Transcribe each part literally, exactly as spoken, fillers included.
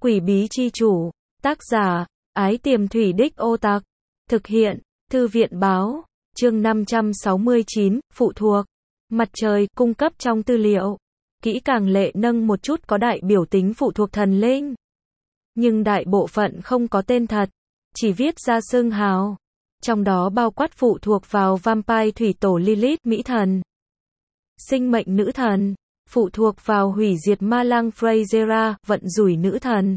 Quỷ bí chi chủ. Tác giả, Ái Tiềm Thủy Đích Ô Tặc. Thực hiện, Thư viện báo. Chương năm trăm sáu mươi chín, phụ thuộc. Mặt trời, cung cấp trong tư liệu. Kỹ càng lệ nâng một chút có đại biểu tính phụ thuộc thần linh. Nhưng đại bộ phận không có tên thật. Chỉ viết ra xưng hào. Trong đó bao quát phụ thuộc vào vampire thủy tổ Lilith, mỹ thần. Sinh mệnh nữ thần. Phụ thuộc vào hủy diệt ma lang Freyzera, vận rủi nữ thần.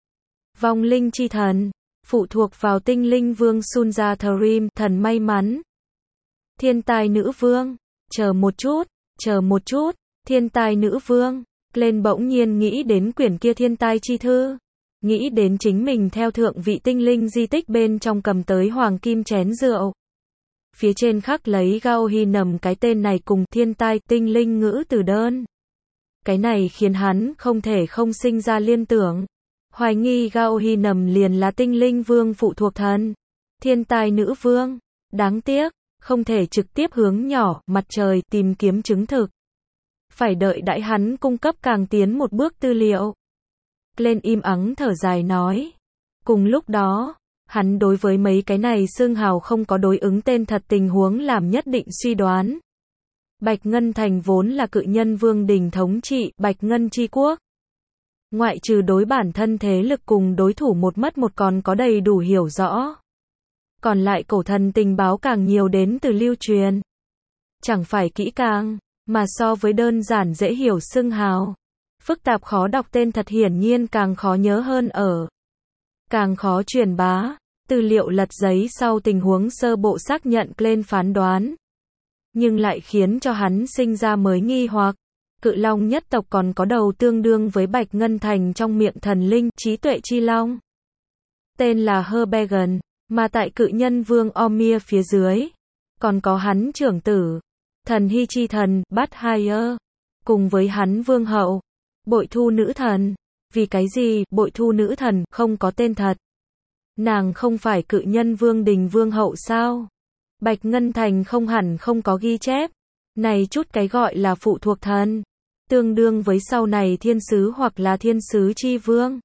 Vong linh chi thần. Phụ thuộc vào tinh linh vương Sunjatharim, thần may mắn. Thiên tài nữ vương. Chờ một chút, chờ một chút, thiên tài nữ vương. Lên bỗng nhiên nghĩ đến quyển kia thiên tài chi thư. Nghĩ đến chính mình theo thượng vị tinh linh di tích bên trong cầm tới hoàng kim chén rượu. Phía trên khắc lấy Gaohi nầm cái tên này cùng thiên tai tinh linh ngữ từ đơn. Cái này khiến hắn không thể không sinh ra liên tưởng. Hoài nghi Gaohi nầm liền là tinh linh vương phụ thuộc thần. Thiên tai nữ vương. Đáng tiếc, không thể trực tiếp hướng nhỏ, mặt trời tìm kiếm chứng thực. Phải đợi đãi hắn cung cấp càng tiến một bước tư liệu. Lên im ắng thở dài nói. Cùng lúc đó, hắn đối với mấy cái này xương hào không có đối ứng tên thật tình huống làm nhất định suy đoán. Bạch Ngân Thành vốn là cự nhân vương đình thống trị Bạch Ngân Chi Quốc. Ngoại trừ đối bản thân thế lực cùng đối thủ một mất một còn có đầy đủ hiểu rõ. Còn lại cổ thần tình báo càng nhiều đến từ lưu truyền. Chẳng phải kỹ càng, mà so với đơn giản dễ hiểu xưng hào. Phức tạp khó đọc tên thật hiển nhiên càng khó nhớ hơn ở. Càng khó truyền bá. Tư liệu lật giấy sau tình huống sơ bộ xác nhận lên phán đoán. Nhưng lại khiến cho hắn sinh ra mới nghi hoặc. Cự long nhất tộc còn có đầu tương đương với Bạch Ngân Thành trong miệng thần linh, trí tuệ chi long. Tên là Herbegan, mà tại cự nhân vương Omir phía dưới. Còn có hắn trưởng tử, thần hy chi thần, Bathhire. Cùng với hắn vương hậu, bội thu nữ thần. Vì cái gì, bội thu nữ thần, không có tên thật? Nàng không phải cự nhân vương đình vương hậu sao? Bạch Ngân Thành không hẳn không có ghi chép. Này chút cái gọi là phụ thuộc thần. Tương đương với sau này thiên sứ hoặc là thiên sứ chi vương.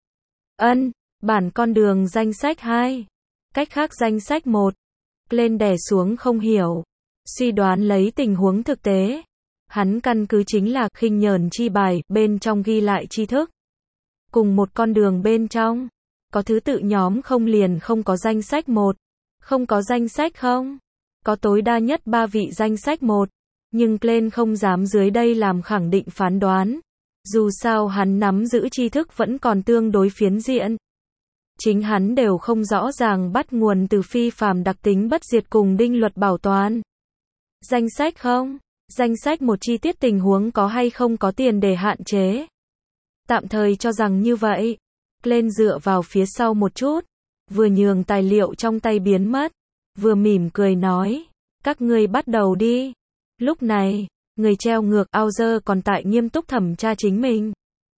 Ân, bản con đường danh sách hai. Cách khác danh sách một. Lên đè xuống không hiểu. Suy đoán lấy tình huống thực tế. Hắn căn cứ chính là khinh nhờn chi bài bên trong ghi lại tri thức. Cùng một con đường bên trong. Có thứ tự nhóm không liền không có danh sách một. Không có danh sách không? Có tối đa nhất ba vị danh sách một. Nhưng Glenn không dám dưới đây làm khẳng định phán đoán. Dù sao hắn nắm giữ tri thức vẫn còn tương đối phiến diện. Chính hắn đều không rõ ràng bắt nguồn từ phi phàm đặc tính bất diệt cùng đinh luật bảo toàn. Danh sách không? Danh sách một chi tiết tình huống có hay không có tiền để hạn chế. Tạm thời cho rằng như vậy. Glenn dựa vào phía sau một chút. Vừa nhường tài liệu trong tay biến mất. Vừa mỉm cười nói. Các ngươi bắt đầu đi. Lúc này, người treo ngược Auger còn tại nghiêm túc thẩm tra chính mình.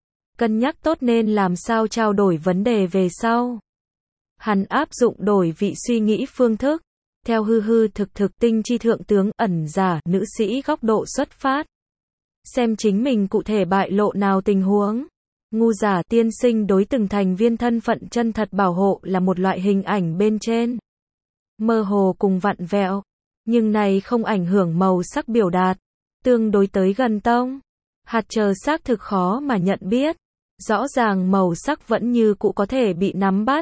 Cân nhắc tốt nên làm sao trao đổi vấn đề về sau. Hắn áp dụng đổi vị suy nghĩ phương thức. Theo hư hư thực thực tinh chi thượng tướng, ẩn giả, nữ sĩ góc độ xuất phát. Xem chính mình cụ thể bại lộ nào tình huống. Ngu giả tiên sinh đối từng thành viên thân phận chân thật bảo hộ là một loại hình ảnh bên trên. Mơ hồ cùng vặn vẹo. Nhưng này không ảnh hưởng màu sắc biểu đạt. Tương đối tới gần tông. Hạt chờ xác thực khó mà nhận biết. Rõ ràng màu sắc vẫn như cũ có thể bị nắm bắt.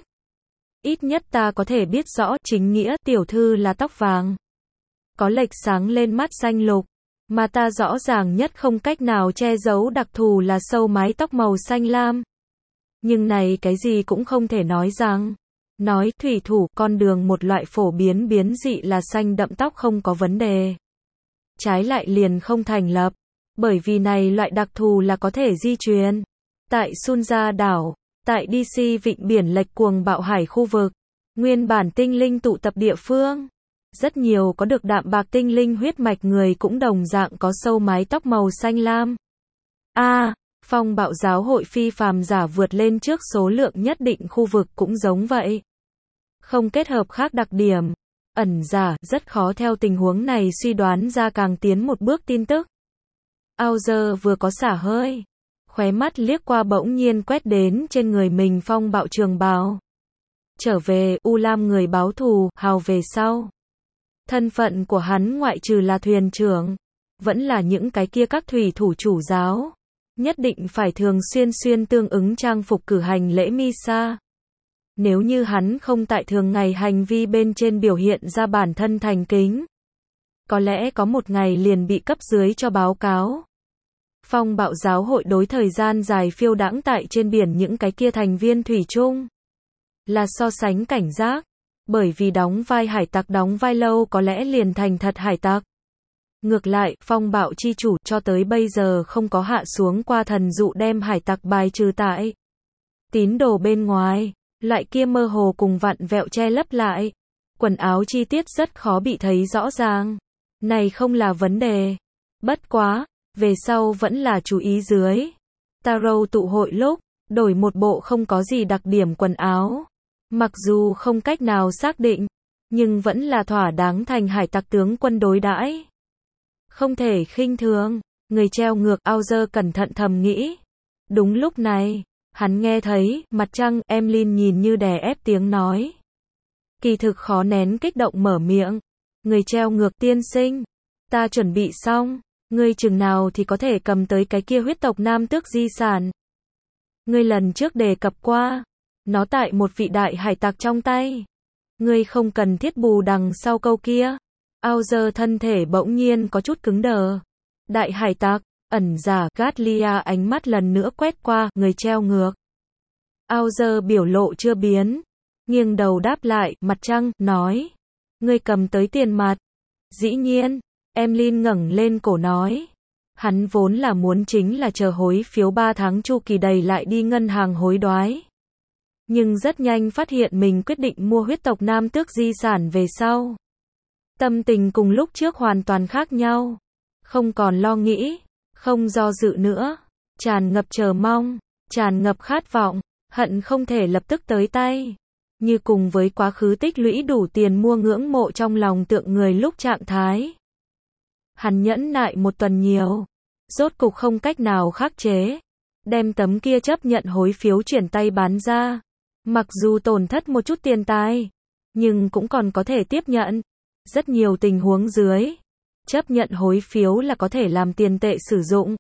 Ít nhất ta có thể biết rõ chính nghĩa tiểu thư là tóc vàng. Có lệch sáng lên mắt xanh lục. Mà ta rõ ràng nhất không cách nào che giấu đặc thù là sâu mái tóc màu xanh lam. Nhưng này cái gì cũng không thể nói rằng. Nói thủy thủ con đường một loại phổ biến biến dị là xanh đậm tóc không có vấn đề. Trái lại liền không thành lập. Bởi vì này loại đặc thù là có thể di truyền. Tại Sunja đảo, tại đê xê vịnh biển lệch cuồng bạo hải khu vực. Nguyên bản tinh linh tụ tập địa phương. Rất nhiều có được đạm bạc tinh linh huyết mạch người cũng đồng dạng có sâu mái tóc màu xanh lam. A, à, phong bạo giáo hội phi phàm giả vượt lên trước số lượng nhất định khu vực cũng giống vậy. Không kết hợp khác đặc điểm. Ẩn giả, rất khó theo tình huống này suy đoán ra càng tiến một bước tin tức. Auger vừa có xả hơi. khóe mắt liếc qua bỗng nhiên quét đến trên người mình phong bạo trường bào. Trở về, U Lam người báo thù, hào về sau. Thân phận của hắn ngoại trừ là thuyền trưởng, vẫn là những cái kia các thủy thủ chủ giáo. Nhất định phải thường xuyên xuyên tương ứng trang phục cử hành lễ Misa. Nếu như hắn không tại thường ngày hành vi bên trên biểu hiện ra bản thân thành kính, có lẽ có một ngày liền bị cấp dưới cho báo cáo. Phong bạo giáo hội đối thời gian dài phiêu đãng tại trên biển những cái kia thành viên thủy chung là so sánh cảnh giác, bởi vì đóng vai hải tặc đóng vai lâu có lẽ liền thành thật hải tặc. Ngược lại, phong bạo chi chủ cho tới bây giờ không có hạ xuống qua thần dụ đem hải tặc bài trừ tại tín đồ bên ngoài, loại kia mơ hồ cùng vặn vẹo che lấp lại. Quần áo chi tiết rất khó bị thấy rõ ràng. Này không là vấn đề. Bất quá, về sau vẫn là chú ý dưới. Taro tụ hội lúc, đổi một bộ không có gì đặc điểm quần áo. Mặc dù không cách nào xác định, nhưng vẫn là thỏa đáng thành hải tặc tướng quân đối đãi. Không thể khinh thường, người treo ngược Auger cẩn thận thầm nghĩ. Đúng lúc này, hắn nghe thấy, mặt trăng, Emlyn nhìn như đè ép tiếng nói. Kỳ thực khó nén kích động mở miệng. Người treo ngược tiên sinh, ta chuẩn bị xong, ngươi chừng nào thì có thể cầm tới cái kia huyết tộc nam tước di sản. Ngươi lần trước đề cập qua, nó tại một vị đại hải tặc trong tay. Ngươi không cần thiết bù đằng sau câu kia. Auger thân thể bỗng nhiên có chút cứng đờ. Đại hải tặc, ẩn giả, Gatlia ánh mắt lần nữa quét qua, người treo ngược. Auger biểu lộ chưa biến, nghiêng đầu đáp lại, mặt trăng, nói. Ngươi cầm tới tiền mặt. Dĩ nhiên, Emlyn ngẩng lên cổ nói. Hắn vốn là muốn chính là chờ hối phiếu ba tháng chu kỳ đầy lại đi ngân hàng hối đoái. Nhưng rất nhanh phát hiện mình quyết định mua huyết tộc nam tước di sản về sau. Tâm tình cùng lúc trước hoàn toàn khác nhau. Không còn lo nghĩ, không do dự nữa. Tràn ngập chờ mong, tràn ngập khát vọng, hận không thể lập tức tới tay. Như cùng với quá khứ tích lũy đủ tiền mua ngưỡng mộ trong lòng tượng người lúc trạng thái. Hắn nhẫn nại một tuần nhiều. Rốt cục không cách nào khắc chế. Đem tấm kia chấp nhận hối phiếu chuyển tay bán ra. Mặc dù tổn thất một chút tiền tài, nhưng cũng còn có thể tiếp nhận. Rất nhiều tình huống dưới, chấp nhận hối phiếu là có thể làm tiền tệ sử dụng.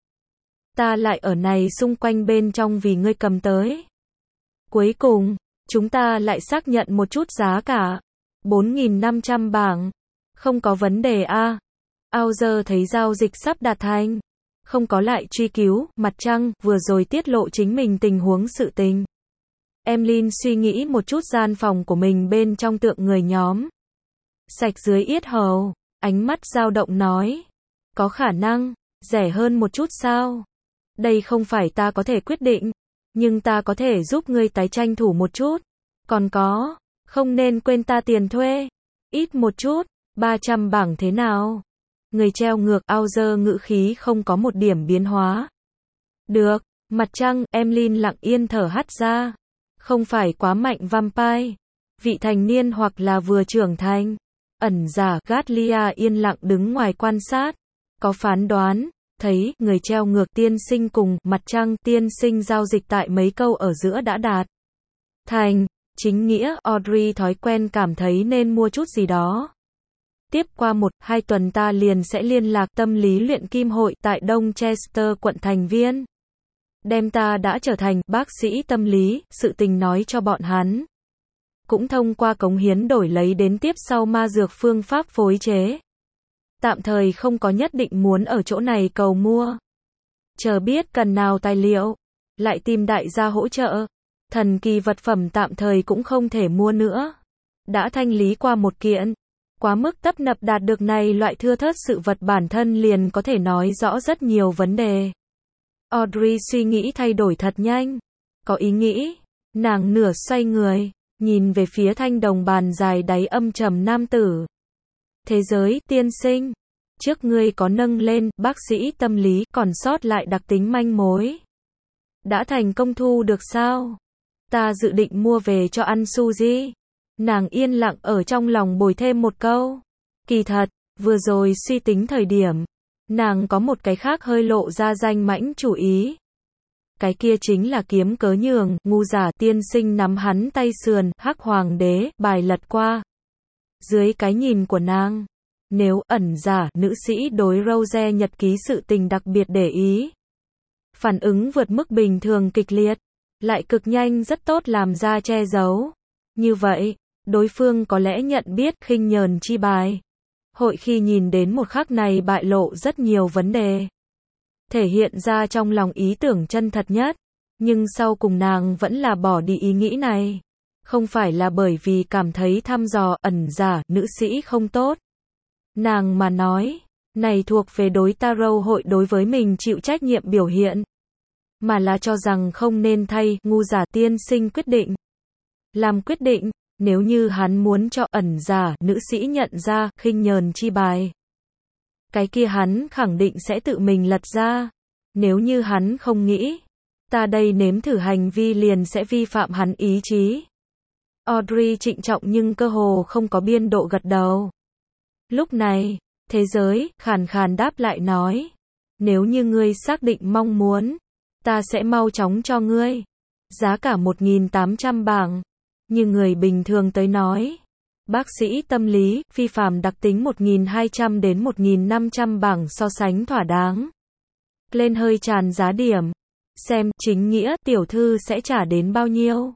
Ta lại ở này xung quanh bên trong vì ngươi cầm tới. Cuối cùng, chúng ta lại xác nhận một chút giá cả. bốn nghìn năm trăm bảng. Không có vấn đề a. Auger thấy giao dịch sắp đạt thành. Không có lại truy cứu, mặt trăng, vừa rồi tiết lộ chính mình tình huống sự tình. Emlyn suy nghĩ một chút gian phòng của mình bên trong tượng người nhóm. Sạch dưới yết hầu, ánh mắt dao động nói. Có khả năng, rẻ hơn một chút sao? Đây không phải ta có thể quyết định, nhưng ta có thể giúp ngươi tái tranh thủ một chút. Còn có, không nên quên ta tiền thuê. Ít một chút, ba trăm bảng thế nào? Người treo ngược Auger ngữ khí không có một điểm biến hóa. Được, mặt trăng, Emlyn lặng yên thở hắt ra. Không phải quá mạnh vampire. Vị thành niên hoặc là vừa trưởng thành. Ẩn giả, Gatlia yên lặng đứng ngoài quan sát. Có phán đoán, thấy, người treo ngược tiên sinh cùng, mặt trăng tiên sinh giao dịch tại mấy câu ở giữa đã đạt thành. Chính nghĩa, Audrey thói quen cảm thấy nên mua chút gì đó. Tiếp qua một, hai tuần ta liền sẽ liên lạc tâm lý luyện kim hội tại Đông Chester quận thành viên. Đem ta đã trở thành bác sĩ tâm lý, sự tình nói cho bọn hắn. Cũng thông qua cống hiến đổi lấy đến tiếp sau ma dược phương pháp phối chế. Tạm thời không có nhất định muốn ở chỗ này cầu mua. Chờ biết cần nào tài liệu, lại tìm đại gia hỗ trợ. Thần kỳ vật phẩm tạm thời cũng không thể mua nữa. Đã thanh lý qua một kiện. Quá mức tấp nập đạt được này loại thưa thớt sự vật bản thân liền có thể nói rõ rất nhiều vấn đề. Audrey suy nghĩ thay đổi thật nhanh. Có ý nghĩ. Nàng nửa xoay người, nhìn về phía thanh đồng bàn dài đáy âm trầm nam tử. Thế giới, tiên sinh. Trước ngươi có nâng lên, bác sĩ tâm lý, còn sót lại đặc tính manh mối. Đã thành công thu được sao? Ta dự định mua về cho ăn Suzy. Nàng yên lặng ở trong lòng bồi thêm một câu. Kỳ thật, vừa rồi suy tính thời điểm, nàng có một cái khác hơi lộ ra danh mãnh chủ ý. Cái kia chính là kiếm cớ nhường, ngu giả tiên sinh nắm hắn tay sườn, hắc hoàng đế, bài lật qua. Dưới cái nhìn của nàng, nếu ẩn giả, nữ sĩ đối Rose nhật ký sự tình đặc biệt để ý. Phản ứng vượt mức bình thường kịch liệt, lại cực nhanh rất tốt làm ra che giấu. Như vậy, đối phương có lẽ nhận biết khinh nhờn chi bài. Hội khi nhìn đến một khắc này bại lộ rất nhiều vấn đề. Thể hiện ra trong lòng ý tưởng chân thật nhất. Nhưng sau cùng nàng vẫn là bỏ đi ý nghĩ này. Không phải là bởi vì cảm thấy thăm dò ẩn giả, nữ sĩ không tốt. Nàng mà nói, này thuộc về đối tarot hội đối với mình chịu trách nhiệm biểu hiện. Mà là cho rằng không nên thay, ngu giả tiên sinh quyết định. Làm quyết định, nếu như hắn muốn cho ẩn giả, nữ sĩ nhận ra, khinh nhờn chi bài. Cái kia hắn khẳng định sẽ tự mình lật ra. Nếu như hắn không nghĩ, ta đây nếm thử hành vi liền sẽ vi phạm hắn ý chí. Audrey trịnh trọng nhưng cơ hồ không có biên độ gật đầu. Lúc này, thế giới, khàn khàn đáp lại nói. Nếu như ngươi xác định mong muốn, ta sẽ mau chóng cho ngươi. Giá cả một nghìn tám trăm bảng. Như người bình thường tới nói. Bác sĩ tâm lý, phi phàm đặc tính một nghìn hai trăm đến một nghìn năm trăm bảng so sánh thỏa đáng. Lên hơi tràn giá điểm. Xem, chính nghĩa, tiểu thư sẽ trả đến bao nhiêu?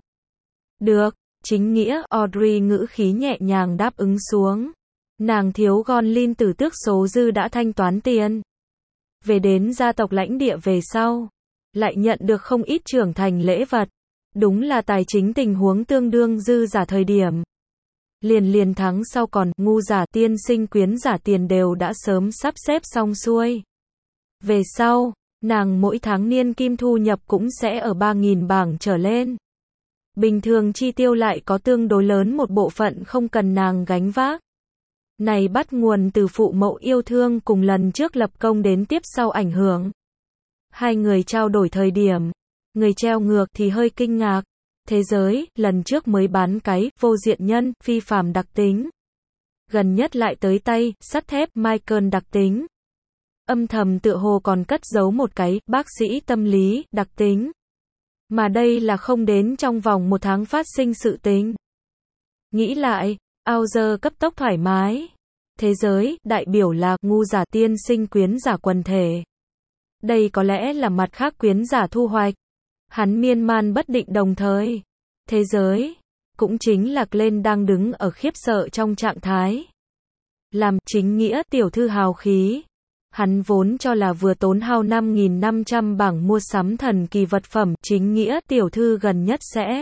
Được, chính nghĩa, Audrey ngữ khí nhẹ nhàng đáp ứng xuống. Nàng thiếu gòn lin tử tước số dư đã thanh toán tiền. Về đến gia tộc lãnh địa về sau. Lại nhận được không ít trưởng thành lễ vật. Đúng là tài chính tình huống tương đương dư giả thời điểm. Liền liền tháng sau còn, ngu giả tiên sinh quyến giả tiền đều đã sớm sắp xếp xong xuôi. Về sau, nàng mỗi tháng niên kim thu nhập cũng sẽ ở ba nghìn bảng trở lên. Bình thường chi tiêu lại có tương đối lớn một bộ phận không cần nàng gánh vác. Này bắt nguồn từ phụ mẫu yêu thương cùng lần trước lập công đến tiếp sau ảnh hưởng. Hai người trao đổi thời điểm, người treo ngược thì hơi kinh ngạc. Thế giới, lần trước mới bán cái, vô diện nhân, phi phàm đặc tính. Gần nhất lại tới tay, sắt thép, Michael đặc tính. Âm thầm tựa hồ còn cất giấu một cái, bác sĩ tâm lý, đặc tính. Mà đây là không đến trong vòng một tháng phát sinh sự tình. Nghĩ lại, Auger cấp tốc thoải mái. Thế giới, đại biểu là, ngu giả tiên sinh quyến giả quần thể. Đây có lẽ là mặt khác quyến giả thu hoạch. Hắn miên man bất định đồng thời. Thế giới, cũng chính là Glenn đang đứng ở khiếp sợ trong trạng thái. Làm chính nghĩa tiểu thư hào khí. Hắn vốn cho là vừa tốn hao năm nghìn năm trăm bảng mua sắm thần kỳ vật phẩm, chính nghĩa tiểu thư gần nhất sẽ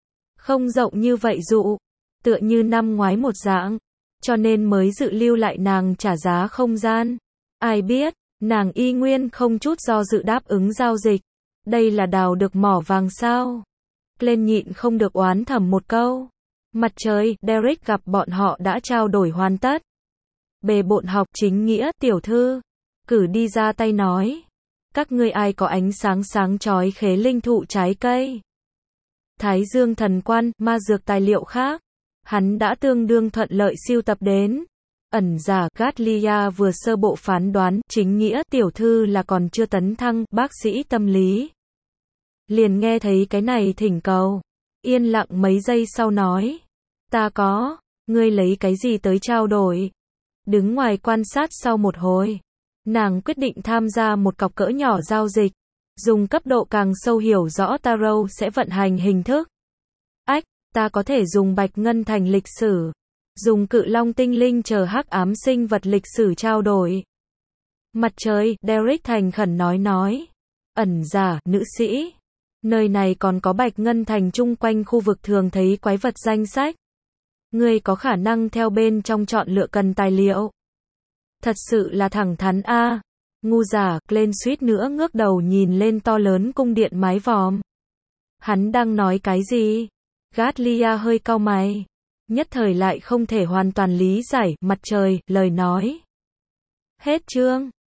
không rộng như vậy dụ, tựa như năm ngoái một dạng, cho nên mới dự lưu lại nàng trả giá không gian. Ai biết, nàng y nguyên không chút do dự đáp ứng giao dịch. Đây là đào được mỏ vàng sao? Lên nhịn không được oán thầm một câu. Mặt trời, Derek gặp bọn họ đã trao đổi hoàn tất. Bề bộn học chính nghĩa, tiểu thư. Cử đi ra tay nói. Các ngươi ai có ánh sáng sáng chói khế linh thụ trái cây? Thái Dương thần quan, ma dược tài liệu khác. Hắn đã tương đương thuận lợi siêu tập đến. Ẩn giả, Gatlia vừa sơ bộ phán đoán, chính nghĩa, tiểu thư là còn chưa tấn thăng, bác sĩ tâm lý. Liền nghe thấy cái này thỉnh cầu. Yên lặng mấy giây sau nói. Ta có, ngươi lấy cái gì tới trao đổi? Đứng ngoài quan sát sau một hồi. Nàng quyết định tham gia một cọc cỡ nhỏ giao dịch. Dùng cấp độ càng sâu hiểu rõ tarot sẽ vận hành hình thức. Ách, ta có thể dùng bạch ngân thành lịch sử. Dùng cự long tinh linh chờ hắc ám sinh vật lịch sử trao đổi. Mặt trời, Derek thành khẩn nói nói. Ẩn giả, nữ sĩ. Nơi này còn có bạch ngân thành chung quanh khu vực thường thấy quái vật danh sách. Ngươi có khả năng theo bên trong chọn lựa cần tài liệu. Thật sự là thẳng thắn a. À. Ngu giả, Glenn suýt nữa ngước đầu nhìn lên to lớn cung điện mái vòm. Hắn đang nói cái gì? Gatlia hơi cau mày. Nhất thời lại không thể hoàn toàn lý giải, mặt trời, lời nói. Hết chương.